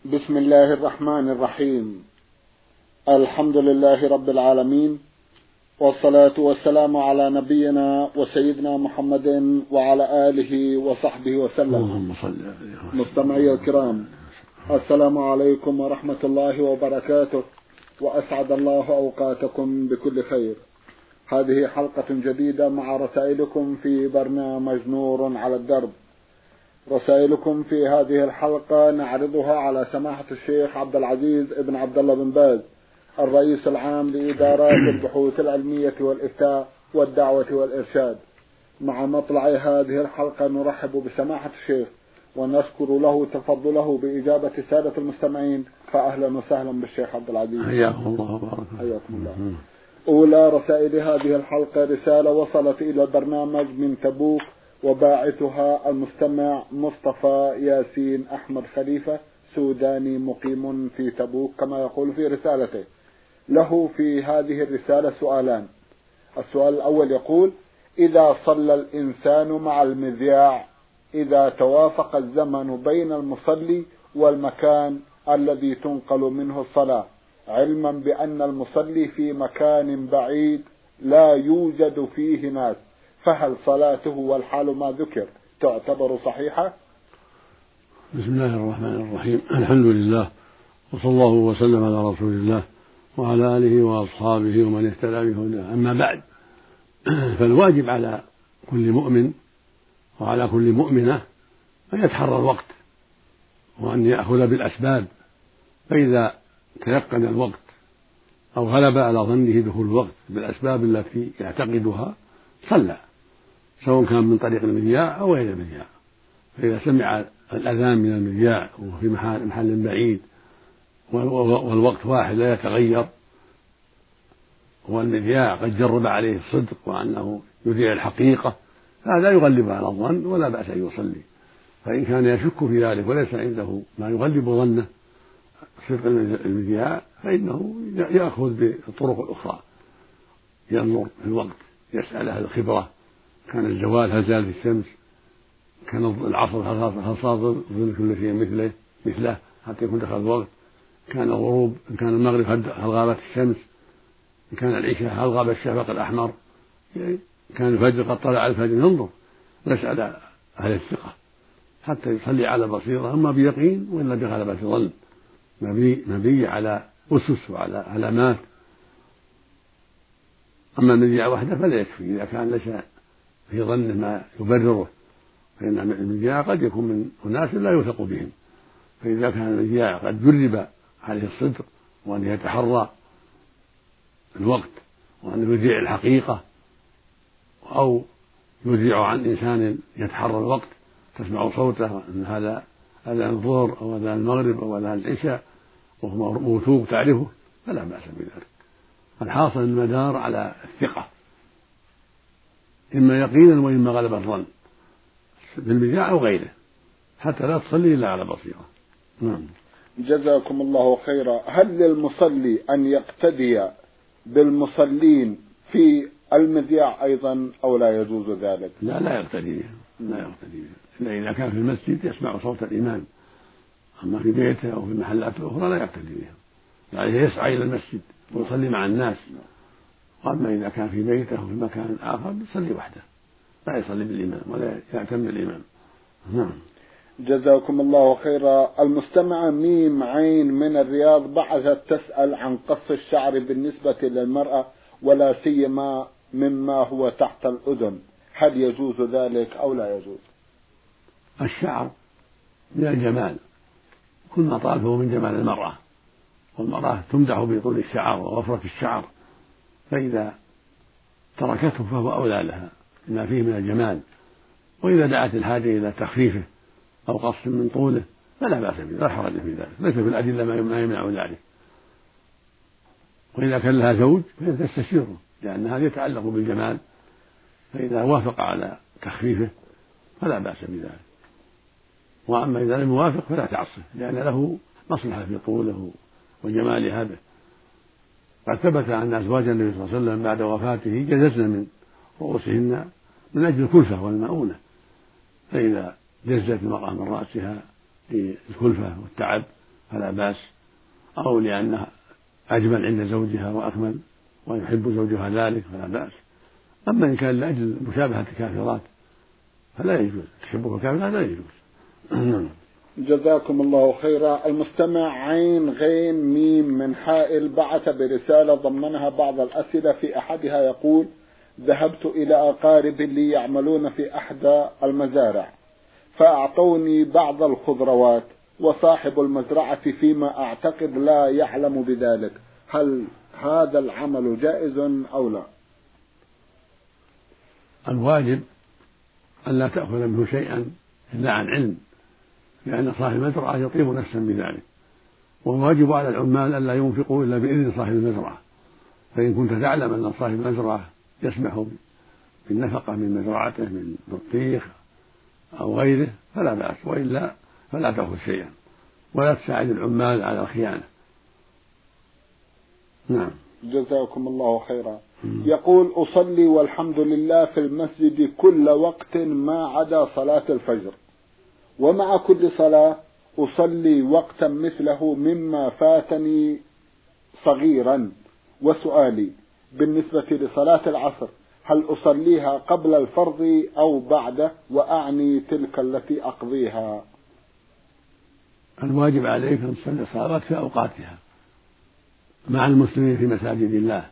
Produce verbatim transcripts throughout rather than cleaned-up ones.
بسم الله الرحمن الرحيم. الحمد لله رب العالمين، والصلاة والسلام على نبينا وسيدنا محمد وعلى آله وصحبه وسلم. مستمعي الكرام، السلام عليكم ورحمة الله وبركاته، وأسعد الله أوقاتكم بكل خير. هذه حلقة جديدة مع رسائلكم في برنامج نور على الدرب. رسائلكم في هذه الحلقة نعرضها على سماحة الشيخ عبد العزيز ابن عبد الله بن باز، الرئيس العام لإدارات البحوث العلمية والإفتاء والدعوة والإرشاد. مع مطلع هذه الحلقة نرحب بسماحة الشيخ ونشكر له تفضله بإجابة سادة المستمعين، فأهلا وسهلا بالشيخ عبد العزيز. حياكم الله وبارك حياكم الله. أولى رسائل هذه الحلقة رسالة وصلت إلى البرنامج من تبوك، وباعثها المستمع مصطفى ياسين أحمد خليفة، سوداني مقيم في تبوك، كما يقول في رسالته. له في هذه الرسالة سؤالان. السؤال الأول يقول: إذا صلى الإنسان مع المذياع، إذا توافق الزمن بين المصلي والمكان الذي تنقل منه الصلاة، علما بأن المصلي في مكان بعيد لا يوجد فيه ناس، فهل صلاته والحال ما ذكر تعتبر صحيحة؟ بسم الله الرحمن الرحيم. الحمد لله، وصلى الله وسلم على رسول الله وعلى آله وأصحابه ومن اهتدى بهداه. أما بعد، فالواجب على كل مؤمن وعلى كل مؤمنة أن يتحرى الوقت وأن يأخذ بالأسباب، فإذا تيقن الوقت أو غلب على ظنه دخول الوقت بالأسباب التي يعتقدها صلى، سواء كان من طريق المذياع أو غير المذياع. فإذا سمع الأذان من المذياع وفي محل, محل بعيد والوقت واحد لا يتغير، والمذياع قد جرب عليه الصدق وأنه يذيع الحقيقة، هذا يغلب على الظن ولا بأس أن يصلي. فإن كان يشك في ذلك وليس عنده ما يغلب ظنه صدق المذياع، فإنه يأخذ بالطرق الأخرى، ينظر في الوقت، يسأل أهل الخبرة، كان الزوال هل زالت الشمس، كان العصر هل صار ظل كل شيء مثله مثله حتى يكون دخل الوقت، كان الغروب إن كان المغرب هل غابت الشمس، إن كان العشاء هل غاب الشفق الأحمر، يعني كان الفجر قد طلع الفجر، ينظر ويسأل أهل الثقة حتى يصلي على بصيرة، أما بيقين وإلا بغلبة ظن، مبني مبني على أسس وعلى علامات. أما المذياع وحده فلا يكفي إذا كان ليس في ظنه ما يبرره، فإن المذياع قد يكون من أناس لا يوثق بهم، فإذا كان المذياع قد جرب عليه الصدق وأن يتحرى الوقت وأن يذيع الحقيقة، أو يذيع عن إنسان يتحرى الوقت تسمع صوته أن هذا أذان الظهر أو أذان المغرب أو أذان العشاء وهو موثوق تعرفه، فلا بأس بذلك. الحاصل المدار على الثقة، إما يقينا وإما غلبة الظن بالمذياع أو غيره، حتى لا تصلي إلا على بصيرة. نعم. جزاكم الله خيرا. هل للمصلي أن يقتدي بالمصلين في المذياع أيضا أو لا يجوز ذلك؟ لا لا يقتدي لا يقتدي إلا إذا كان في المسجد يسمع صوت الإمام، أما في بيته أو في المحلات الأخرى لا يقتدي بهم، يعني يسعى إلى المسجد ويصلي مع الناس. وأما إذا كان في بيته أو في مكان آخر يصلي وحده، لا يصلي بالإمام ولا يعتم بالإمام. نعم. جزاكم الله خيرا. المستمعة ميم عين من الرياض بعثت تسأل عن قص الشعر بالنسبة للمرأة، ولا سيما مما هو تحت الأذن، هل يجوز ذلك أو لا يجوز؟ الشعر من الجمال، كل ما طال فهو من جمال المرأة، والمرأة تمدح بطول الشعر ووفرة الشعر، فإذا تركته فهو أولى لها لما فيه من الجمال، وإذا دعت الحاجة إلى تخفيفه أو قص من طوله فلا بأس به، لا حرج في ذلك، ليس في الأدلة ما يمنع ذلك. وإذا كان لها زوج فهي تستشيره، لأن هذا يتعلق بالجمال، فإذا وافق على تخفيفه فلا بأس بذلك. وأما إذا لم يوافق فلا تعصه، لأن له مصلحة في طوله وجمال هذا. قد ثبت أن أزواج النبي صلى الله عليه وسلم بعد وفاته جززن من رؤوسهن من أجل الكلفة والمؤونة، فإذا جزت المرأة من رأسها للكلفة والتعب فلا بأس، أو لأنها أجمل عند زوجها وأكمل ويحب زوجها ذلك فلا بأس. أما إن كان لأجل مشابهة الكافرات فلا يجوز، تشبه الكافرات لا يجوز. جزاكم الله خيرا. المستمع عين غين ميم من حائل بعث برسالة ضمنها بعض الأسئلة، في أحدها يقول: ذهبت إلى أقارب لي يعملون في أحدى المزارع فأعطوني بعض الخضروات، وصاحب المزرعة فيما أعتقد لا يعلم بذلك، هل هذا العمل جائز أو لا؟ الواجب أن لا تأخذ منه شيئا إلا عن علم، لأن صاحب المزرعة يطيب نفسا بذلك، والواجب على العمال أن لا ينفقوا إلا بإذن صاحب المزرعة. فإن كنت تعلم أن صاحب المزرعة يسمح بالنفقة من مزرعته من بطيخ أو غيره فلا بأس، وإلا فلا تأخذ شيئا ولا تساعد العمال على الخيانة. نعم. جزاكم الله خيرا. يقول: أصلي والحمد لله في المسجد كل وقت ما عدا صلاة الفجر، ومع كل صلاة أصلي وقتا مثله مما فاتني صغيرا. وسؤالي بالنسبة لصلاة العصر، هل أصليها قبل الفرض أو بعده؟ وأعني تلك التي أقضيها. الواجب عليك أن تصلي الصلوات في أوقاتها مع المسلمين في مساجد الله،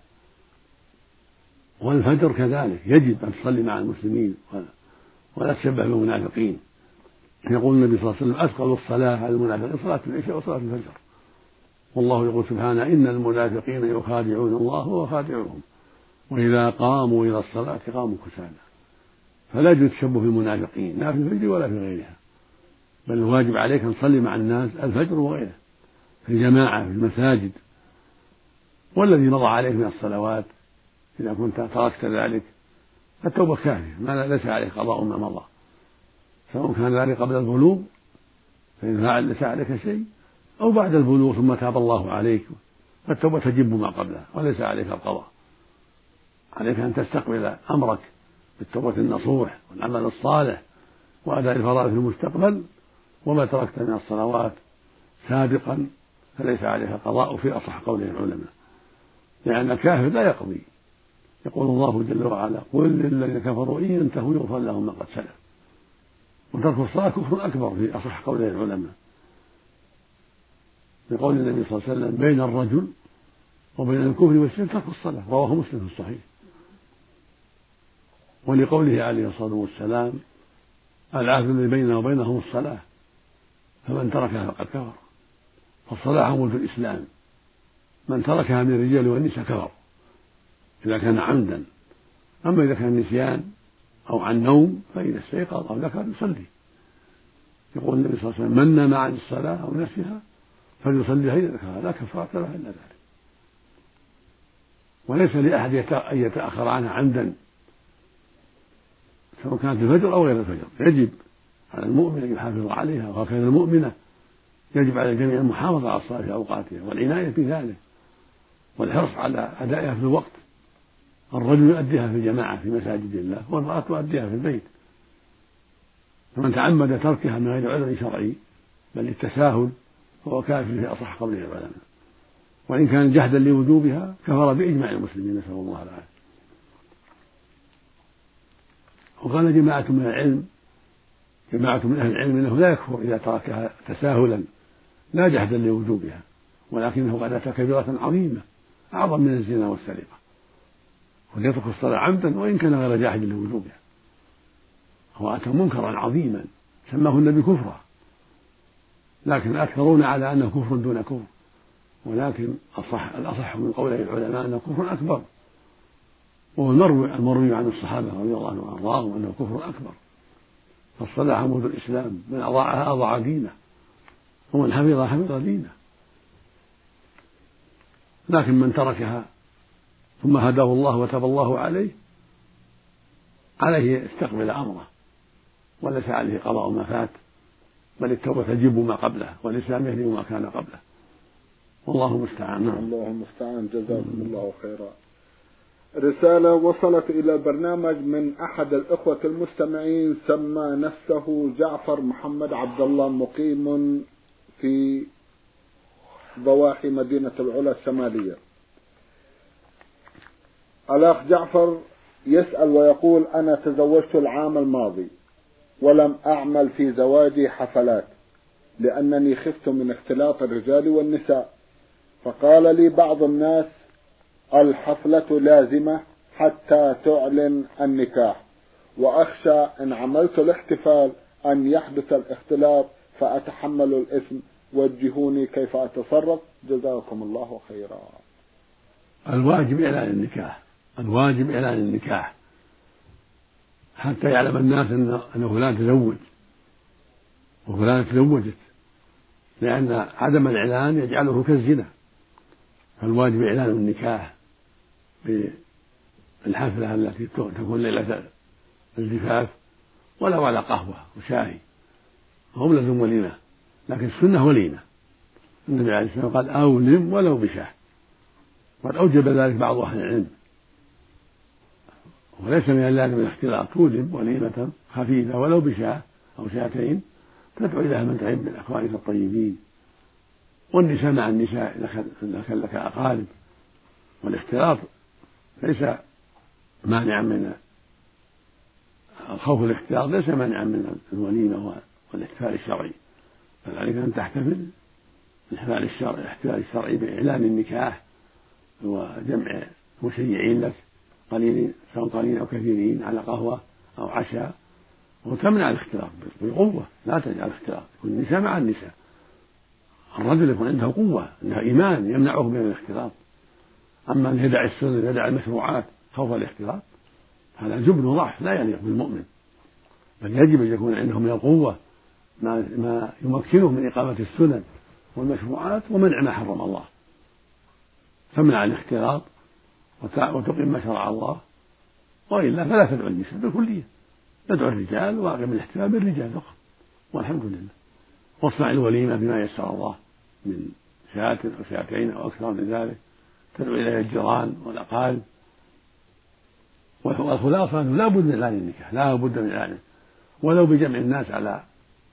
والفجر كذلك يجب أن تصلي مع المسلمين ولا تشبه بالمنافقين. يقول النبي صلى الله عليه وسلم: أثقل الصلاة على المنافقين صلاة العشاء وصلاة الفجر. والله يقول سبحانه: إن المنافقين يخادعون الله وهو خادعهم وإذا قاموا إلى الصلاة قاموا كسالى. فلا يجوز التشبه بالمنافقين لا في الفجر ولا في غيرها، بل الواجب عليك أن تصلي مع الناس الفجر وغيره في الجماعة في المساجد. والذي مضى عليك من الصلوات إذا كنت تركت ذلك فالتوبة كافية، ما ليس عليك قضاء ما مضى، سواء كان ذلك قبل البلوغ فإن فعل ليس عليك شيء، أو بعد البلوغ ثم تاب الله عليك فالتوبة تجب ما قبلها وليس عليك القضاء. عليك أن تستقبل أمرك بالتوبة النصوح والعمل الصالح وأداء الفرائض في المستقبل، وما تركت من الصلوات سابقا فليس عليك قضاء في أصح قوله العلماء، لأن الكافر لا يقضي. يقول الله جل وعلا: قل للذين كفروا إن ينتهوا يغفر لهم ما قد سلف. وترك الصلاة كفر أكبر في أصح قوله العلماء، لقول النبي صلى الله عليه وسلم: بين الرجل وبين الكفر والشرك ترك الصلاة، رواه مسلم في الصحيح. ولقوله عليه الصلاة والسلام: العهد الذي بيننا وبينهم الصلاة فمن تركها فقد كفر. فالصلاة عمود الإسلام، من تركها من الرجال والنساء كفر إذا كان عمدا. أما إذا كان نسيان أو عن نوم فإذا استيقظ أو ذكر يصلي. يقول النبي صلى الله عليه وسلم: من نام عن الصلاة أو نسيها فليصليها إذا ذكرها لا كفارة لها إلا ذلك. وليس لأحد أن يتأخر عنها عمدا سواء كانت الفجر أو غير الفجر. يجب على المؤمن أن يحافظ عليها، وهكذا المؤمنة يجب على الجميع المحافظة على الصلاة في أوقاتها والعناية بذلك والحرص على أدائها في الوقت. الرجل يؤديها في الجماعة في مساجد الله، والمرأة تؤديها في البيت. فمن تعمد تركها من غير عذر شرعي بل للتساهل فهو كافر في أصح قوله العلماء، وإن كان جهدا لوجوبها كفر بإجماع المسلمين، نسأل الله العافية. وقال جماعة من العلم جماعة من أهل العلم إنه لا يكفر إذا تركها تساهلا لا جهدا لوجوبها، ولكنه قد أتى كبيرة عظيمة أعظم من الزنا والسرقة، وليترك الصلاة عمدا وإن كان غير جاحد لوجوبها. هو أتى منكرا عظيما سماه النبي كفرا، لكن الأكثرون على أنه كفر دون كفر، ولكن الأصح, الأصح من قوله العلماء أنه كفر أكبر، وهو المروي, المروي عن الصحابة رضي الله عنهم وأرضاهم أنه كفر أكبر. فالصلاة عمود الإسلام، من أضاعها أضاع دينه، ومن حفظها حفظ دينه. لكن من تركها ثم هداه الله وتاب الله عليه عليه يستقبل أمره وليس عليه قضاء ما فات، بل التوبة تجب ما قبله والإسلام يهدم ما كان قبله، والله المستعان. الله المستعان. جزاكم الله خيرا. رسالة وصلت إلى البرنامج من أحد الإخوة المستمعين سمى نفسه جعفر محمد عبد الله، مقيم في ضواحي مدينة العلا الشمالية. الأخ جعفر يسأل ويقول: أنا تزوجت العام الماضي ولم أعمل في زواجي حفلات لأنني خفت من اختلاط الرجال والنساء، فقال لي بعض الناس الحفلة لازمة حتى تعلن النكاح، وأخشى إن عملت الاحتفال أن يحدث الاختلاط فأتحمل الإثم، وجهوني كيف أتصرف، جزاكم الله خيرا. الواجب إعلان النكاح، الواجب إعلان النكاح حتى يعلم الناس أن فلان تزوج وفلان تزوجت، لأن عدم الإعلان يجعله كالزنا. فالواجب إعلان النكاح بالحفلة التي تكون ليلة الزفاف، ولو على قهوة وشاي، هم لازم وليمة، لكن السنة وليمة. النبي عليه الصلاة والسلام قال: أولم ولو بشاه، قد أوجب ذلك بعض أهل العلم، وليس من اللازم الاختلاط، تولم وليمة خفيفة ولو بشاه أو شاتين تدعو إليها من تحب من أخوانك الطيبين، والنساء مع النساء إذا كان لك أقارب، والاختلاط ليس مانعا من الخوف، الاختلاط ليس مانعا من الوليمة والاحتفال الشرعي، بل عليك أن تحتفل بالاحتفال الشرعي الاحتفال الشرعي بإعلان النكاح وجمع مشيعين لك قليلين سواء قليلين أو كثيرين على قهوة أو عشاء، وتمنع الاختلاط بالقوة، لا تجعل الاختلاط، يكون النساء مع النساء، الرجل يكون عنده قوة عنده إيمان يمنعه من الاختلاط. أما أن يدع السنة يدع المشروعات خوف الاختلاط هذا جبن وضعف لا يليق بالمؤمن، بل يجب أن يكون عنده من القوة ما, ما يمكنه من إقامة السنن والمشروعات ومنع ما حرم الله، تمنع الاختلاط وتقيم ما شرع الله، وإلا فلا تدعو النساء بالكلية، تدعو الرجال وأقم الاحتفال بالرجال فقط، والحمد لله. واصنع الوليمة بما يسر الله من شاة أو شاتين أو أكثر من ذلك، تدعو إليها الجيران والأقارب. والخلاصة أنه لا بد من إعلان النكاح، لا بد من إعلانه ولو بجمع الناس على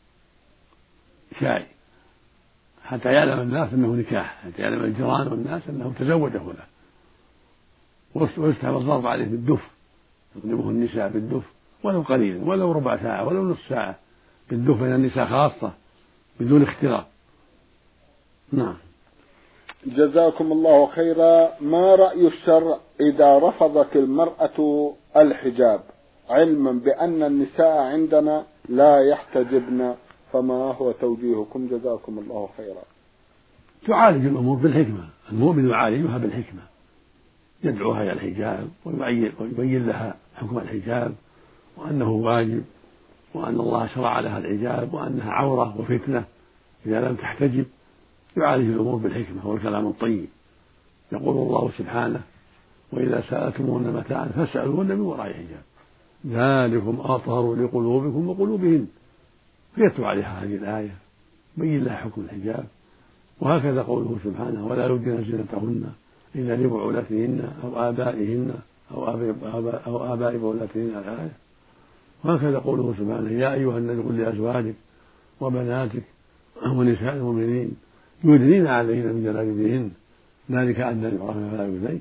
شاي حتى يعلم الناس أنه نكاح، حتى يعلم الجيران والناس أنه تزوج فلان. ويستحب الضرب عليه بالدف، يضربه النساء بالدف ولو قليلا، ولو ربع ساعة ولو نصف ساعة بالدف بين النساء خاصة بدون اختلاط. نعم. جزاكم الله خيرا. ما رأي الشرع إذا رفضت المرأة الحجاب علما بأن النساء عندنا لا يحتجبن، فما هو توجيهكم؟ جزاكم الله خيرا. تعالج الأمور بالحكمة، المؤمن يعالجها بالحكمة، يدعوها إلى الحجاب ويبين لها حكم الحجاب وأنه واجب، وأن الله شرع لها الحجاب، وأنها عورة وفتنة إذا لم تحتجب. يعالج الأمور بالحكمة والكلام الطيب. يقول الله سبحانه: وإذا سألتموهن متاعا فاسألوهن من وراء حجاب ذلكم أطهر لقلوبكم وقلوبهن. فيتلو عليها هذه الآية بين لها حكم الحجاب. وهكذا قوله سبحانه: ولا يبدين زينتهن إلا لبعولتهن أو آبائهن أو آباء أو آباء بعولتهن الآية. وهكذا قوله سبحانه: يا أيها النبي قل لأزواجك وبناتك ونساء المؤمنين يدنين عليهن من جلابيبهن ذلك أدنى أن يعرفن فلا يؤذين.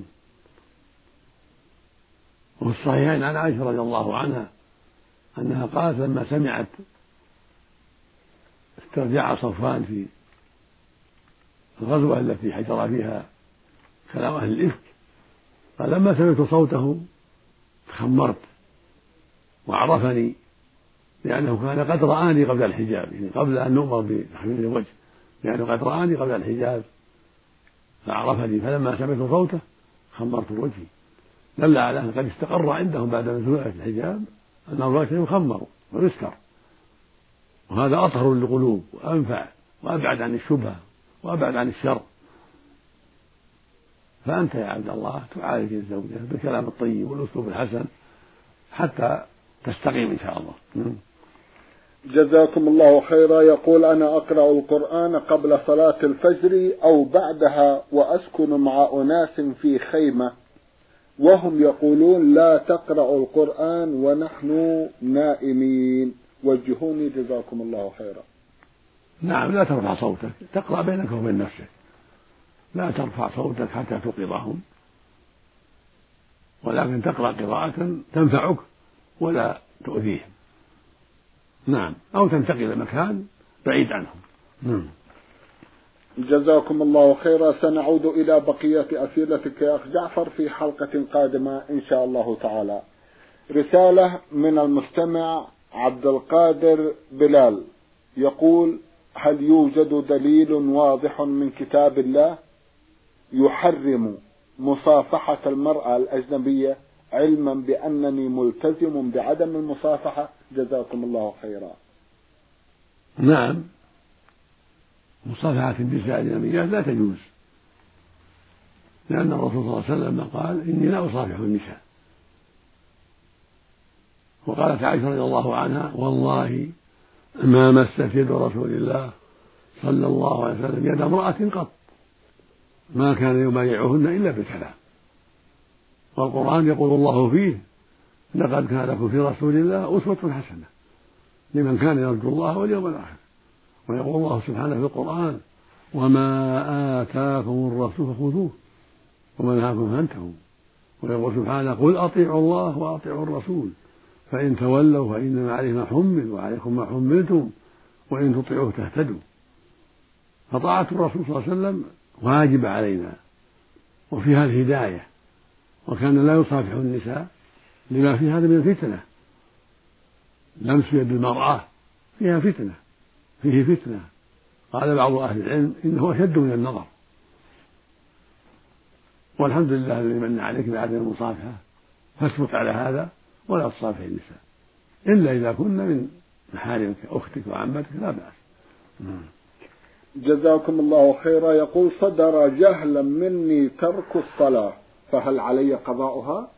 وفي الصحيحين عن عائشة رضي الله عنها أنها قالت لما سمعت استرجاع صفوان في الغزوة التي حجر فيها كلام أهل الإفك، قال: لما سمعت صوته تخمرت وعرفني، لأنه كان قد رآني قبل الحجاب، يعني قبل أن نؤمر بتحميل الوجه، لأنه قد رآني قبل الحجاب فعرفني، فلما سمعت صوته خمرت وجهي، دل على أن قد استقر عندهم بعد نزول الحجاب أن الوجه يخمر ويستر، وهذا أطهر للقلوب وأنفع وأبعد عن الشبهة وأبعد عن الشر. فأنت يا عبد الله تعالج الزوجة بالكلام الطيب والأسلوب الحسن حتى تستقيم إن شاء الله. جزاكم الله خيرا. يقول: أنا أقرأ القرآن قبل صلاة الفجر أو بعدها، وأسكن مع أناس في خيمة وهم يقولون لا تقرأ القرآن ونحن نائمين، وجهوني جزاكم الله خيرا. نعم، لا ترفع صوتك، تقرأ بينك وبين نفسك لا ترفع صوتك حتى توقظهم، ولكن تقرأ قراءة تنفعك ولا تؤذيهم. نعم، أو تنتقل إلى مكان بعيد عنهم. نعم. جزاكم الله خيرا. سنعود إلى بقية أسئلتك يا أخ جعفر في حلقة قادمة إن شاء الله تعالى. رسالة من المستمع عبد القادر بلال يقول: هل يوجد دليل واضح من كتاب الله يحرم مصافحة المرأة الأجنبية علما بأنني ملتزم بعدم المصافحة؟ جزاكم الله خيرا. نعم، مصافحة النساء الأجنبيات لا تجوز، لأن الرسول صلى الله عليه وسلم قال: إني لا أصافح النساء. وقالت عائشة رضي الله عنها: والله ما مست يد رسول الله صلى الله عليه وسلم يد امرأة قط، ما كان يبايعهن إلا بالكلام. والقرآن يقول الله فيه: لقد كان لكم في رسول الله أسوة حسنة لمن كان يرجو الله واليوم الآخر. ويقول الله سبحانه في القرآن: وما آتاكم الرسول فخذوه وما نهاكم فانتهوا. ويقول سبحانه: قل أطيعوا الله وأطيعوا الرسول فإن تولوا فإنما عليه ما حمل وعليكم ما حملتم وإن تطيعوه تهتدوا. فطاعة الرسول صلى الله عليه وسلم واجبة علينا وفيها الهداية، وكان لا يصافح النساء لما في هذا من الفتنة. لمس يد المرأة فيها فتنة، فيه فتنة. قال بعض أهل العلم إنه أشد من النظر. والحمد لله الذي من عليك بعدم المصافحة، فاثبت على هذا ولا تصافح النساء إلا إذا كن من محارمك أختك وعمتك لا بأس. جزاكم الله خيرا. يقول: صدر جهلا مني ترك الصلاة، فهل علي قضاؤها؟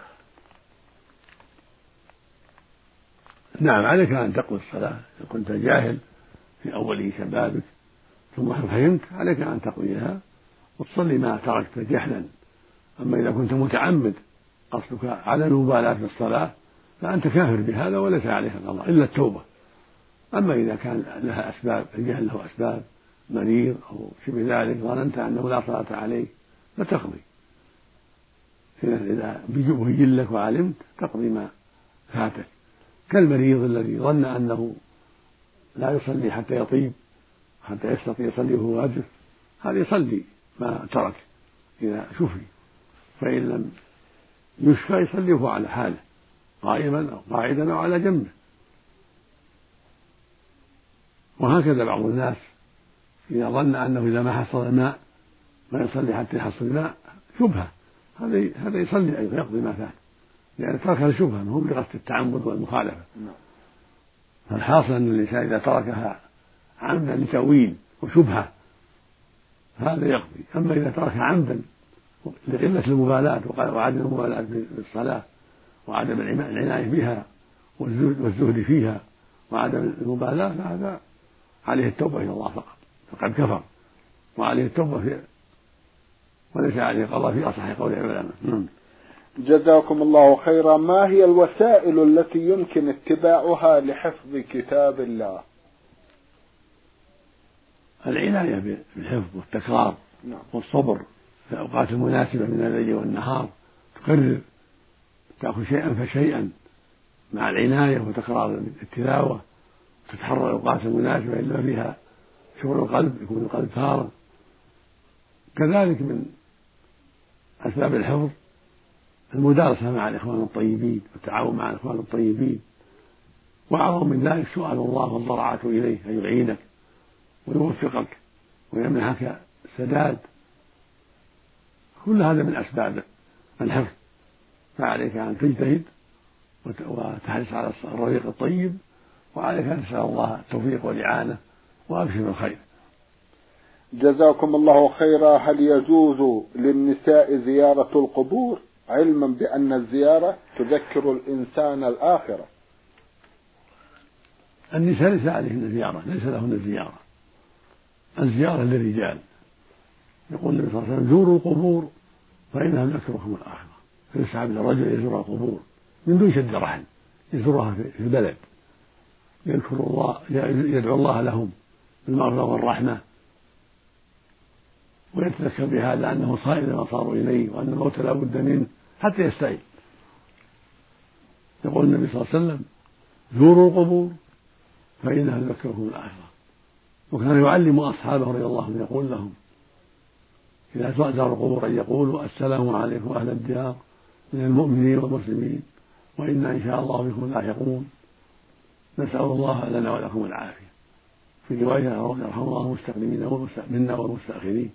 نعم، عليك أن تقضي الصلاة. إن كنت جاهل في أول شبابك ثم فهمت عليك أن تقضيها وتصلي ما تركت جهلا. أما إذا كنت متعمد قصدك على المبالاة بالصلاة فأنت كافر بهذا وليس عليك قضاء إلا التوبة. أما إذا كان لها أسباب، الجهل له أسباب، مريض أو شبه ذلك ظننت أنه لا صلاة عليه فتقضي. إذا بيجي لك وعلمت تقضي ما فاتك، كالمريض الذي ظن أنه لا يصلي حتى يطيب حتى يستطيع يصلي وهو واجب، هذا يصلي ما ترك إذا شفي، فإن لم يشفى يصلي وهو على حاله قائما أو قاعدا أو على جنبه. وهكذا بعض الناس إذا ظن أنه إذا ما حصل الماء ما يصلي حتى يحصل الماء شبهة، هذا هذا يصلي أيضا يقضي ما فات، لأن تركها شبهة ما هو بقصد التعمد والمخالفة. فالحاصل أن الإنسان إذا تركها عمدا لتأويل وشبهة هذا يقضي. أما إذا تركها عمدا لقلة المبالاة وعدم المبالاة بالصلاة وعدم العناية بها والزهد فيها وعدم المبالاة فهذا عليه التوبة إلى الله فقط، فقد كفر وعليه التوبة في وليس عليه قضاء في أصح قول العلماء. جزاكم الله خيرا. ما هي الوسائل التي يمكن اتباعها لحفظ كتاب الله؟ العناية بالحفظ والتكرار نعم. والصبر في الأوقات المناسبة من الليل والنهار، تكرر تأخذ شيئا فشيئا مع العناية وتكرار التلاوة، تتحرى الأوقات المناسبة إلا فيها شغل القلب يكون القلب فارغ. كذلك من أسباب الحفظ المدارسة مع الإخوان الطيبين والتعاون مع الإخوان الطيبين، وأعظم من ذلك سؤال الله والضراعة إليه أن يعينك ويوفقك ويمنحك السداد. كل هذا من أسباب الحفظ، فعليك أن تجتهد وتحرص على الرفيق الطيب، وعليك أن تسأل الله التوفيق والإعانة وأبشر بالخير. جزاكم الله خيرا. هل يجوز للنساء زيارة القبور علما بأن الزيارة تذكر الإنسان الآخرة؟ النساء ليس عليهن زيارة، ليس لهن زيارة، الزيارة للرجال. يقول النبي صلى الله عليه وسلم: زوروا القبور فإنها تذكركم الآخرة. فيسحب الرجل يزور القبور من دون شد رحل، يزورها في البلد، يذكر الله، يدعو الله لهم بالمغفرة والرحمة ويتذكر بهذا أنه صائر ما صاروا إليه وأن الموت لا بد منه حتى يستعين. يقول النبي صلى الله عليه وسلم: زوروا القبور فإنها تذكركم الآخرة. وكان يعلم أصحابه رضي الله عنهم يقول لهم إذا زاروا القبور أن يقولوا: السلام عليكم أهل الديار من المؤمنين والمسلمين وإنا إن شاء الله بكم لاحقون، نسأل الله لنا ولكم العافية. في رواية: يرحم الله المستقدمين منا والمستأخرين.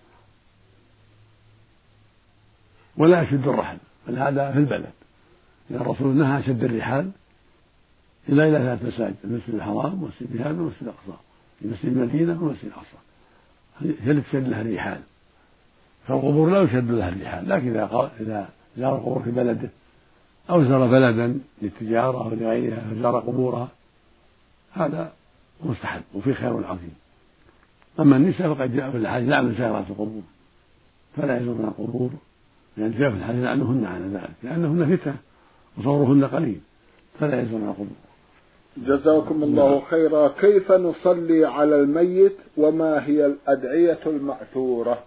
ولا يشد الرحل، بل هذا في البلد، لأن الرسول نهى عن شد الرحال إلا إلى ثلاث مساجد: المسجد الحرام والمسجد هذا والمسجد الأقصى، المسجد المدينة والمسجد الأقصى هي تشد لها الرحال. فالقبور لا يشد لها الرحال، لكن إذا إذا زار القبور في بلده أو زار بلدا للتجارة أو لغيرها فزار قبورها هذا مستحب وفيه خير عظيم. أما النساء فقد جاء في الحديث: لعن زائرات القبور، فلا يزورن القبور، لأن جاء في الحديث لعنهن على ذلك، لأنهن فتنة وصورهن قليل، فلا يزورن القبور. جزاكم الله خيرا. كيف نصلي على الميت وما هي الأدعية المأثورة؟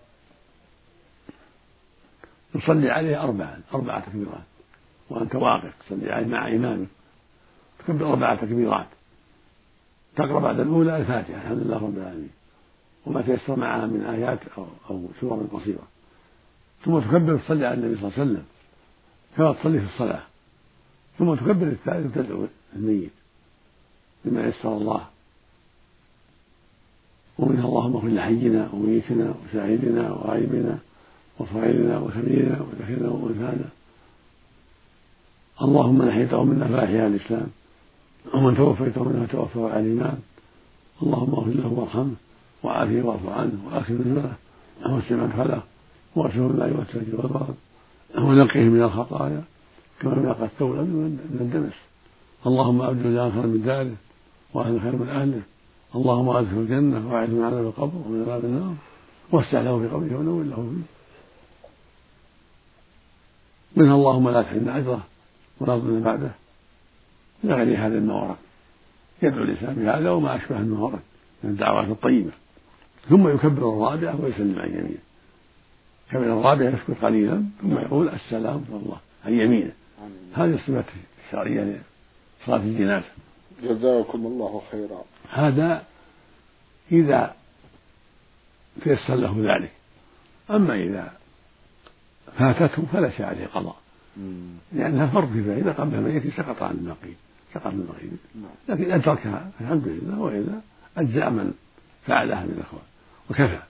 نصلي عليه أربعة أربعة تكبيرات، وأنت واقف تصلي عليه مع إمامك تكبر أربعة تكبيرات، تقرأ بعد الأولى الفاتحة الحمد لله رب العالمين وما تيسر معها من آيات أو, أو سور قصيرة، ثم تكبر تصلي على النبي صلى الله عليه وسلم كما تصلي في الصلاة، ثم تكبر الثالث وتدعو الميت بما يسر الله، ومنها: اللهم اغفر لحينا وميتنا وشاهدنا وغائبنا وصغيرنا وكبيرنا وذكرنا وأنثانا، اللهم من أحييته منا فأحيا الإسلام، ومن توفيته منا فتوفه على الإيمان، اللهم اغفر له وارحمه وعافيه واعف عنه وأكرم نزله ووسع مدخله وارسله بالماء والثلج والبرد ونقه من الخطايا كما ينقى الثوب من الدنس، اللهم أبدله دارا خيرا من داره وأهل خير من أهله، اللهم أدخله الجنة وأعذه من عذاب القبر ومن عذاب النار واسع له في قبره ونور له فيه. منها: اللهم لا تحرمنا أجره ولا تضلنا بعده، إلى غير هذا المورد. يدعو الإنسان بهذا وما أشبه المورد من الدعوات الطيبة، ثم يكبر الرابعة ويسلم عن يمينه. كبر الرابعة يسكت قليلا ثم يقول: السلام على الله عن يمينه. هذه الصفة الشرعية لصلاة الجنازة. جزاكم الله خيرا. هذا إذا تيسر له ذلك، أما إذا فاتته فلا شيء عليه قضاء، لأنها فرض كفاية، إذا قبل الميت سقط عن الباقي سقط من الباقي، لكن أدركها الحمد لله، وإذا أجزاء من فعلها من الأخوان وكفى،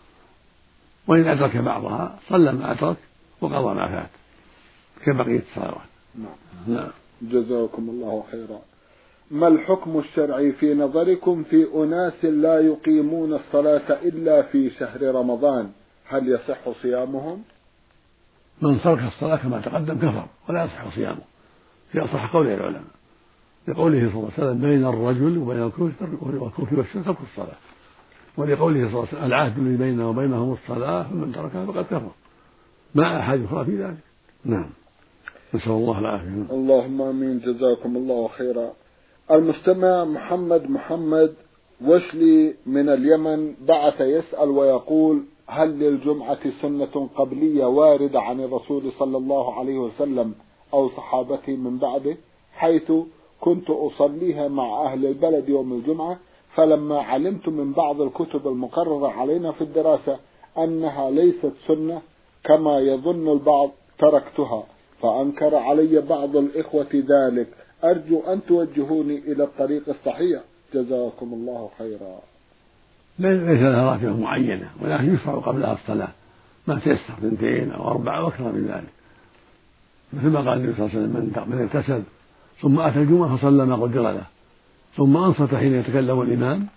وإن أدرك بعضها صلى ما أدرك وقضى ما فات كبقية الصلوات. نعم. نعم. جزاكم الله خيرا. ما الحكم الشرعي في نظركم في أناس لا يقيمون الصلاة إلا في شهر رمضان، هل يصح صيامهم؟ من ترك الصلاة كما تقدم كفر ولا يصح صيامه في أصح قول العلماء، لقوله صلى الله عليه وسلم: بين الرجل وبين الكفر والشرك ترك الصلاة، ولقوله صلى الله عليه وسلم: العهد الذي بيننا وبينهم الصلاة فمن تركها فقد كفر، مع أحد أخرى في ذلك. نعم، نسأل الله العافية. اللهم آمين. جزاكم الله خيرا. المستمع محمد محمد وشلي من اليمن بعث يسأل ويقول: هل للجمعة سنة قبلية واردة عن الرسول صلى الله عليه وسلم أو صحابته من بعده، حيث كنت أصليها مع أهل البلد يوم الجمعة، فلما علمت من بعض الكتب المقررة علينا في الدراسة أنها ليست سنة كما يظن البعض تركتها، فأنكر علي بعض الإخوة ذلك، أرجو أن توجهوني إلى الطريق الصحيح، جزاكم الله خيرا. ليس لها راتبة معينة، ولكن يشرع قبلها الصلاة ما تيسر اثنتين أو أربعة أو أكثر من ذلك، مثل ما قال النبي صلى الله عليه وسلم: من اغتسل ثم أتى الجمعة فصلى ما قدر له ثم أنصت حين يتكلم الإمام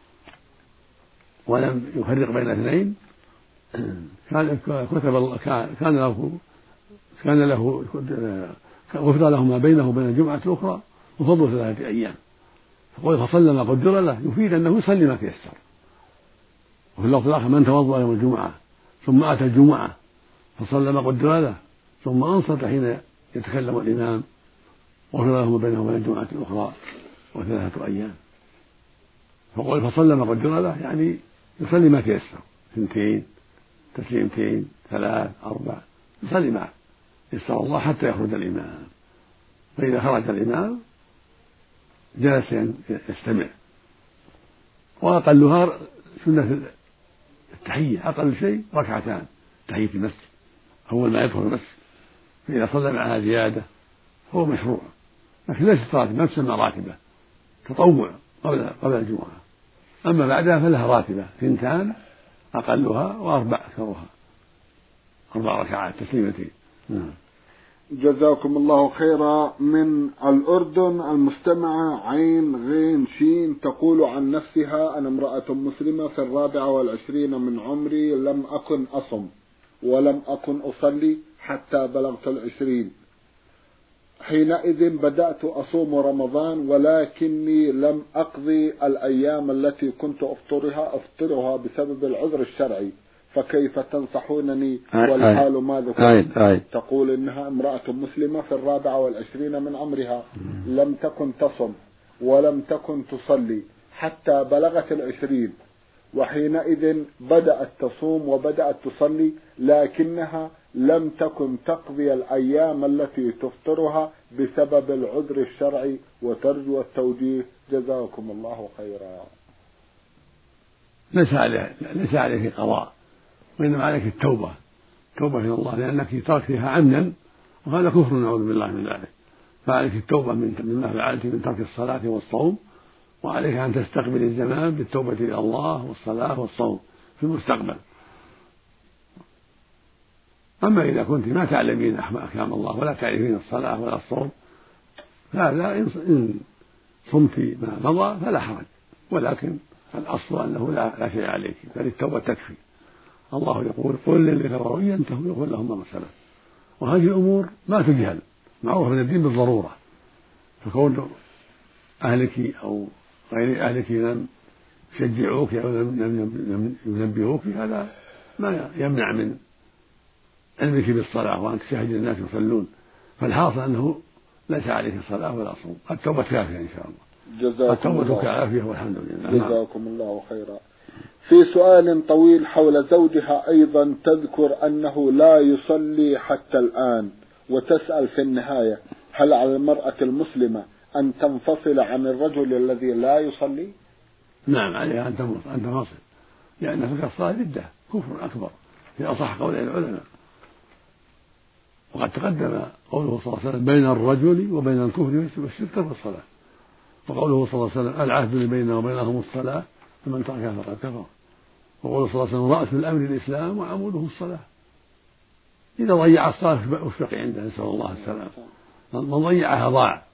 ولم يفرق بين اثنين كان كتب كان له كان له غفر له ما بينه وبين الجمعة الأخرى وفضل ثلاثة أيام. فقال: فصلى ما قدر له يفيد أنه يصلي ما تيسر. وفي اللفظ الآخر: من توضأ يوم الجمعة ثم أتى الجمعة فصلى ما قدر له ثم أنصت حين يتكلم الإمام وغفر له ما بينه وبين الجمعة الأخرى وثلاثة أيام. فقال: فصلى ما قدر له يعني يصلي ما تيسر، اثنتين تسليمتين ثلاث أربع يصلي معه يسر الله حتى يخرج الإمام، فإذا خرج الإمام جلس يستمع. وأقلها سنة التحية، أقل شيء ركعتان تحية المسجد أول ما يدخل المسجد، فإذا صلى معها زيادة هو مشروع، لكن ليست راتبة، ما تسمى راتبة، تطوع قبل قبل الجمعة. أما بعدها فلها راتبة ثنتان أقلها وأربع أكثرها، أربع ركعات تسليمتين. جزاكم الله خيرا. من الأردن المستمعة عين غين شين تقول عن نفسها: أنا امرأة مسلمة في الرابعة والعشرين من عمري، لم أكن أصم ولم أكن أصلي حتى بلغت العشرين. حينئذ بدأت أصوم رمضان، ولكني لم أقضي الأيام التي كنت أفطرها أفطرها بسبب العذر الشرعي، فكيف تنصحونني والحال ما ذكرت؟ تقول إنها امرأة مسلمة في الرابعة والعشرين من عمرها، لم تكن تصم ولم تكن تصلي حتى بلغت العشرين، وحينئذ بدأت تصوم وبدأت تصلي، لكنها لم تكن تقضي الأيام التي تفطرها بسبب العذر الشرعي، وترجو التوجيه. جزاكم الله خيرا. ليس عليه ليس عليك قضاء، وإنما عليك التوبة، توبة إلى الله، لأنك تركتها عمدا وهذا كفر نعوذ بالله من ذلك. فعليك التوبة مما فعلت من ترك الصلاة والصوم، وعليك أن تستقبل الزمان بالتوبة إلى الله والصلاة والصوم في المستقبل. أما إذا كنت ما تعلمين أحكام الله ولا تعرفين الصلاة ولا الصوم، فهذا إن صمت ما مضى فلا حرج، ولكن الأصل أنه لا, لا شيء عليك، بل التوبة تكفي. الله يقول: قل للذين كفروا إن ينتهوا يغفر لهم ما سلف. وهذه الأمور ما تجهل، معروفة من الدين بالضرورة، فكون أهلك أو غير أهلك لم يشجعوك أو لم ينبهوك هذا ما يمنع من علمك بالصلاة وأن تشاهد الناس يصلون. فالحاصل أنه ليس عليك الصلاة ولا صوم، التوبة كافية إن شاء الله، التوبة كافية والحمد لله. جزاكم الله خيرا. في سؤال طويل حول زوجها أيضا تذكر أنه لا يصلي حتى الآن، وتسأل في النهاية: هل على المرأة المسلمة أن تنفصل عن الرجل الذي لا يصلي؟ نعم، عليها أن تنفصل، لأن فك الصلاة ردة كفر أكبر في أصح قول العلماء. وقد تقدم قوله صلى الله عليه وسلم: بين الرجل وبين الكفر والشرك ترك الصلاة، وقوله صلى الله عليه وسلم: العهد الذي بيننا وبينهم الصلاة فمن تركها فقد كفر. وقوله صلى الله عليه وسلم: رأس الأمر الإسلام وعموده الصلاة. إذا ضيع الصلاة وش عنده؟ نسأل الله السلامة. من ضيعها ضاع.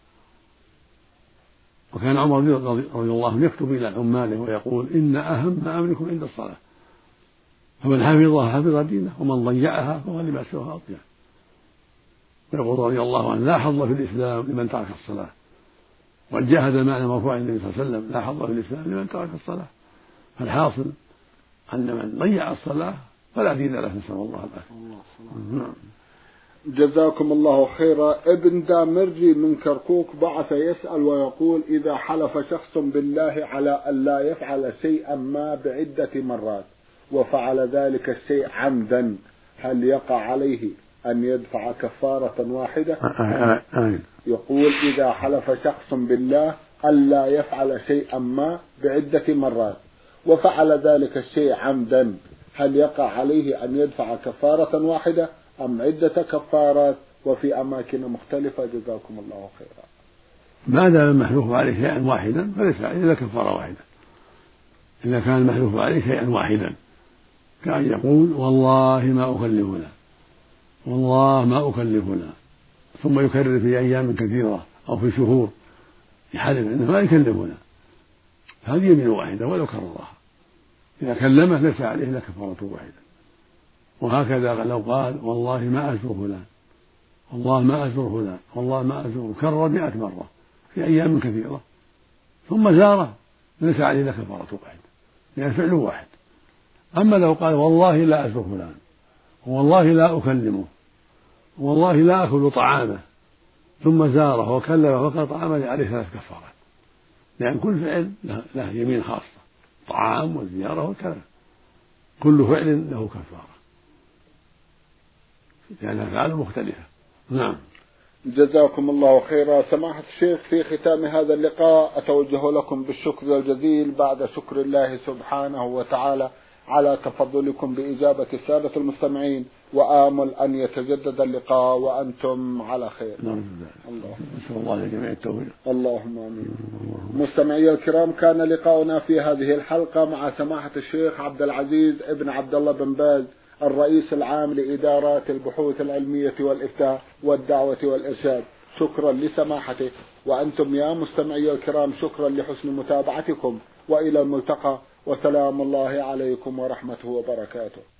وكان عمر رضي الله عنه يكتب إلى عماله ويقول: إن أهم أمركم عند الصلاة، فمن حفظها حفظ دينه، ومن ضيعها فهو لما سواها أضيع. ويقول رضي الله عنه: لا حظ في الإسلام لمن ترك الصلاة. وجاء هذا المعنى مرفوعا النبي صلى الله عليه وسلم: لا حظ في الإسلام لمن ترك الصلاة. فالحاصل أن من ضيع الصلاة فلا دين له، نسأل الله العافية. جزاكم الله خيرا. ابن دامرجي من كركوك بعث يسأل ويقول: إذا حلف شخص بالله على أن لا يفعل شيئا ما بعدة مرات وفعل ذلك الشيء عمدا، هل يقع عليه أن يدفع كفارة واحدة؟ يقول: إذا حلف شخص بالله أن لا يفعل شيئا ما بعدة مرات وفعل ذلك الشيء عمدا، هل يقع عليه أن يدفع كفارة واحدة أم عدة كفارات وفي أماكن مختلفة؟ جزاكم الله خيرا. ما دام المحلوف عليه شيئا واحدا فليس عليه إلا كفارة واحدة. إذا كان المحلوف عليه شيئا واحدا كأن يقول: والله ما أكلفنا، والله ما أكلفنا، ثم يكرر في أيام كثيرة أو في شهور يحلف أنه ما يكلفنا، هذه يمين واحدة ولو كررها. إذا كلمه ليس عليه إلا كفارة واحدة. وهكذا لو قال: والله ما أزور فلان، والله ما أزور فلان، والله ما أزور، كرر مئة مرة في أيام كثيرة ثم زاره ليس عليه إلا كفارة واحدة، لأن فعله واحد. أما لو قال: والله لا أزور فلان، والله لا أكلمه، والله لا أكل طعامه، ثم زاره وكلمه وكل طعامه، عليه ثلاث كفارات، لأن كل فعل له يمين خاصة، طعام والزيارة والكلام، كل فعل له كفارة. لأن أفعال مختلفة. نعم. جزاكم الله خيرا. سماحة الشيخ، في ختام هذا اللقاء أتوجه لكم بالشكر الجزيل بعد شكر الله سبحانه وتعالى على تفضلكم بإجابة السادة المستمعين، وآمل أن يتجدد اللقاء وأنتم على خير. نعم. الله نسأل الله لجميع التوفيق. اللهم آمين. مستمعي الكرام، كان لقاؤنا في هذه الحلقة مع سماحة الشيخ عبد العزيز ابن عبد الله بن باز، الرئيس العام لإدارات البحوث العلمية والإفتاء والدعوة والإرشاد. شكرا لسماحته، وأنتم يا مستمعي الكرام شكرا لحسن متابعتكم، وإلى الملتقى، وسلام الله عليكم ورحمته وبركاته.